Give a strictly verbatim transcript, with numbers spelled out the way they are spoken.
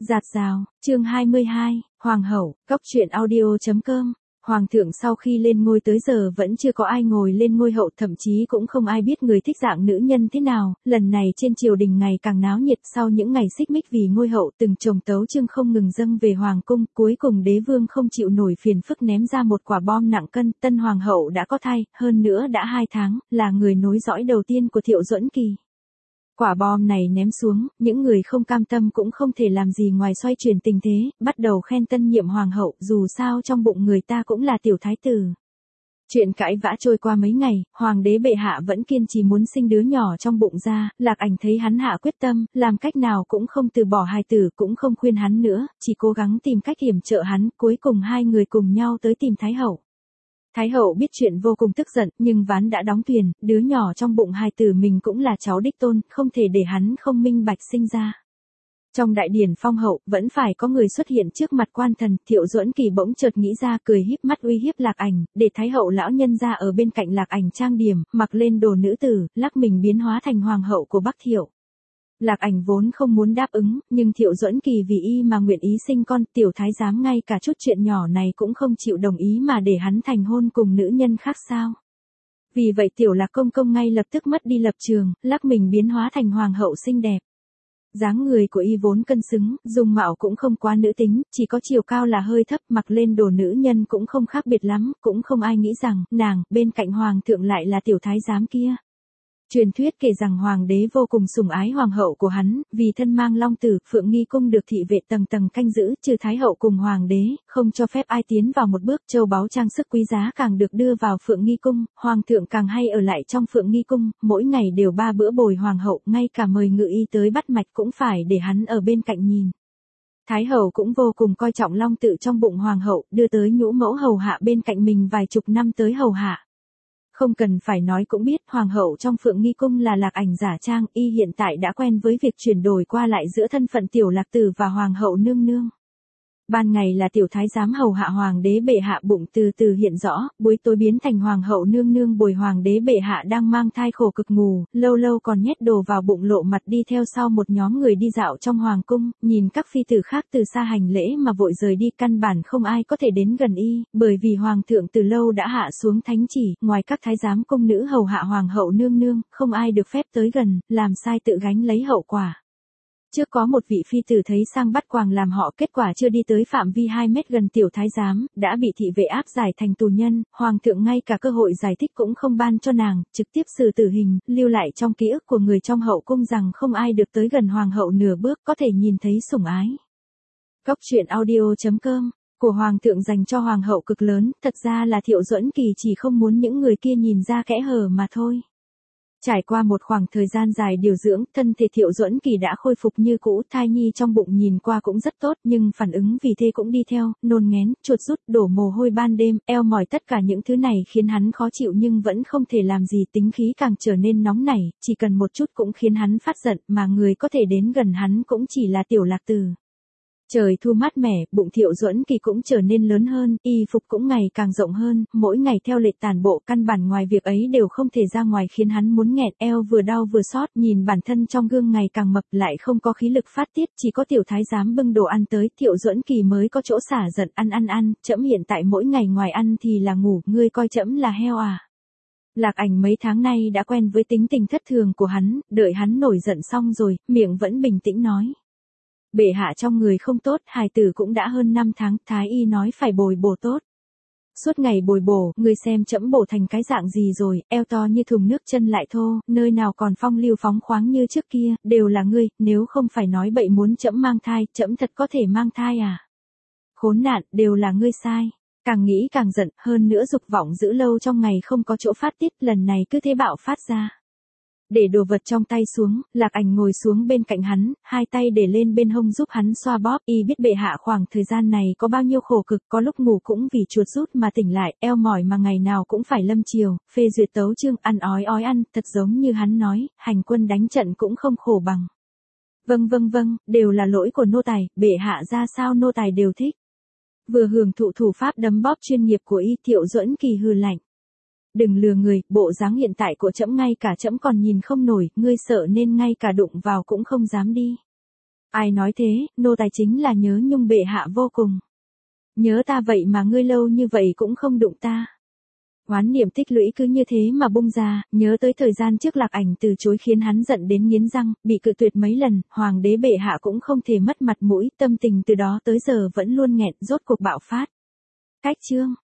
Giạt rào, chương hai mươi hai, Hoàng hậu, Cóc truyện audio chấm com. Hoàng thượng sau khi lên ngôi tới giờ vẫn chưa có ai ngồi lên ngôi hậu, thậm chí cũng không ai biết người thích dạng nữ nhân thế nào. Lần này trên triều đình ngày càng náo nhiệt, sau những ngày xích mích vì ngôi hậu, từng chồng tấu chương không ngừng dâng về hoàng cung. Cuối cùng đế vương không chịu nổi phiền phức ném ra một quả bom nặng cân. Tân hoàng hậu đã có thai, hơn nữa đã hai tháng, là người nối dõi đầu tiên của Thiệu Duẫn Kỳ. Quả bom này ném xuống, những người không cam tâm cũng không thể làm gì ngoài xoay chuyển tình thế, bắt đầu khen tân nhiệm hoàng hậu, dù sao trong bụng người ta cũng là tiểu thái tử. Chuyện cãi vã trôi qua mấy ngày, hoàng đế bệ hạ vẫn kiên trì muốn sinh đứa nhỏ trong bụng ra. Lạc Ảnh thấy hắn hạ quyết tâm, làm cách nào cũng không từ bỏ hài tử, cũng không khuyên hắn nữa, chỉ cố gắng tìm cách yểm trợ hắn. Cuối cùng hai người cùng nhau tới tìm thái hậu. Thái hậu biết chuyện vô cùng tức giận, nhưng ván đã đóng thuyền, đứa nhỏ trong bụng hài tử mình cũng là cháu đích tôn, không thể để hắn không minh bạch sinh ra. Trong đại điển phong hậu, vẫn phải có người xuất hiện trước mặt quan thần. Thiệu Duẫn Kỳ bỗng chợt nghĩ ra, cười híp mắt uy hiếp Lạc Ảnh, để thái hậu lão nhân ra ở bên cạnh Lạc Ảnh trang điểm, mặc lên đồ nữ tử, lắc mình biến hóa thành hoàng hậu của Bắc Thiệu. Lạc Ảnh vốn không muốn đáp ứng, nhưng Thiệu Duẫn Kỳ vì y mà nguyện ý sinh con. Tiểu thái giám ngay cả chút chuyện nhỏ này cũng không chịu đồng ý mà để hắn thành hôn cùng nữ nhân khác sao? Vì vậy Tiểu Lạc công công ngay lập tức mất đi lập trường, lắc mình biến hóa thành hoàng hậu xinh đẹp. Dáng người của y vốn cân xứng, dung mạo cũng không quá nữ tính, chỉ có chiều cao là hơi thấp, mặc lên đồ nữ nhân cũng không khác biệt lắm, cũng không ai nghĩ rằng nàng bên cạnh hoàng thượng lại là tiểu thái giám kia. Truyền thuyết kể rằng hoàng đế vô cùng sủng ái hoàng hậu của hắn, vì thân mang long tử, Phượng Nghi cung được thị vệ tầng tầng canh giữ, trừ thái hậu cùng hoàng đế, không cho phép ai tiến vào một bước. Châu báu trang sức quý giá càng được đưa vào Phượng Nghi cung, hoàng thượng càng hay ở lại trong Phượng Nghi cung, mỗi ngày đều ba bữa bồi hoàng hậu, ngay cả mời ngự y tới bắt mạch cũng phải để hắn ở bên cạnh nhìn. Thái hậu cũng vô cùng coi trọng long tự trong bụng hoàng hậu, đưa tới nhũ mẫu hầu hạ bên cạnh mình vài chục năm tới hầu hạ. Không cần phải nói cũng biết, hoàng hậu trong Phượng Nghi cung là Lạc Ảnh giả trang, y hiện tại đã quen với việc chuyển đổi qua lại giữa thân phận tiểu lạc tử và hoàng hậu nương nương. Ban ngày là tiểu thái giám hầu hạ hoàng đế bệ hạ, bụng từ từ hiện rõ, buổi tối biến thành hoàng hậu nương nương bồi hoàng đế bệ hạ đang mang thai khổ cực ngủ, lâu lâu còn nhét đồ vào bụng lộ mặt đi theo sau một nhóm người đi dạo trong hoàng cung, nhìn các phi tử khác từ xa hành lễ mà vội rời đi, căn bản không ai có thể đến gần y, bởi vì hoàng thượng từ lâu đã hạ xuống thánh chỉ, ngoài các thái giám cung nữ hầu hạ hoàng hậu nương nương, không ai được phép tới gần, làm sai tự gánh lấy hậu quả. Trước có một vị phi tử thấy sang bắt quàng làm họ, kết quả chưa đi tới phạm vi hai mét gần tiểu thái giám, đã bị thị vệ áp giải thành tù nhân, hoàng thượng ngay cả cơ hội giải thích cũng không ban cho nàng, trực tiếp xử tử hình, lưu lại trong ký ức của người trong hậu cung rằng không ai được tới gần hoàng hậu nửa bước, có thể nhìn thấy sủng ái. Cóc truyện audio chấm com của hoàng thượng dành cho hoàng hậu cực lớn, thật ra là Thiệu Duẫn Kỳ chỉ không muốn những người kia nhìn ra kẽ hở mà thôi. Trải qua một khoảng thời gian dài điều dưỡng, thân thể Thiệu Duẫn Kỳ đã khôi phục như cũ, thai nhi trong bụng nhìn qua cũng rất tốt, nhưng phản ứng vì thế cũng đi theo, nôn nghén, chuột rút, đổ mồ hôi ban đêm, eo mỏi, tất cả những thứ này khiến hắn khó chịu nhưng vẫn không thể làm gì, tính khí càng trở nên nóng nảy, chỉ cần một chút cũng khiến hắn phát giận, mà người có thể đến gần hắn cũng chỉ là tiểu lạc tử. Trời thu mát mẻ, bụng Thiệu Duẫn Kỳ cũng trở nên lớn hơn, y phục cũng ngày càng rộng hơn, mỗi ngày theo lệ tàn bộ, căn bản ngoài việc ấy đều không thể ra ngoài, khiến hắn muốn nghẹn, eo vừa đau vừa xót, nhìn bản thân trong gương ngày càng mập lại không có khí lực phát tiết, chỉ có tiểu thái giám bưng đồ ăn tới, Thiệu Duẫn Kỳ mới có chỗ xả giận, ăn ăn ăn, trẫm hiện tại mỗi ngày ngoài ăn thì là ngủ, ngươi coi trẫm là heo à. Lạc Ảnh mấy tháng nay đã quen với tính tình thất thường của hắn, đợi hắn nổi giận xong rồi, miệng vẫn bình tĩnh nói. Bệ hạ trong người không tốt, hài tử cũng đã hơn năm tháng, thái y nói phải bồi bổ tốt. Suốt ngày bồi bổ, ngươi xem trẫm bổ thành cái dạng gì rồi, eo to như thùng nước, chân lại thô, nơi nào còn phong lưu phóng khoáng như trước kia, đều là ngươi, nếu không phải nói bậy muốn trẫm mang thai, trẫm thật có thể mang thai à. Khốn nạn, đều là ngươi sai. Càng nghĩ càng giận, hơn nữa dục vọng giữ lâu trong ngày không có chỗ phát tiết, lần này cứ thế bạo phát ra. Để đồ vật trong tay xuống, Lạc Ảnh ngồi xuống bên cạnh hắn, hai tay để lên bên hông giúp hắn xoa bóp, y biết bệ hạ khoảng thời gian này có bao nhiêu khổ cực, có lúc ngủ cũng vì chuột rút mà tỉnh lại, eo mỏi mà ngày nào cũng phải lâm chiều, phê duyệt tấu chương, ăn ói ói ăn, thật giống như hắn nói, hành quân đánh trận cũng không khổ bằng. Vâng vâng vâng, đều là lỗi của nô tài, bệ hạ ra sao nô tài đều thích. Vừa hưởng thụ thủ pháp đấm bóp chuyên nghiệp của y, Thiệu Duẫn Kỳ hừ lạnh. Đừng lừa người, bộ dáng hiện tại của trẫm ngay cả trẫm còn nhìn không nổi, ngươi sợ nên ngay cả đụng vào cũng không dám đi. Ai nói thế, nô tài chính là nhớ nhung bệ hạ vô cùng. Nhớ ta vậy mà ngươi lâu như vậy cũng không đụng ta. Oán niệm tích lũy cứ như thế mà bung ra, nhớ tới thời gian trước Lạc Ảnh từ chối khiến hắn giận đến nghiến răng, bị cự tuyệt mấy lần, hoàng đế bệ hạ cũng không thể mất mặt mũi, tâm tình từ đó tới giờ vẫn luôn nghẹn, rốt cuộc bạo phát. Cách chương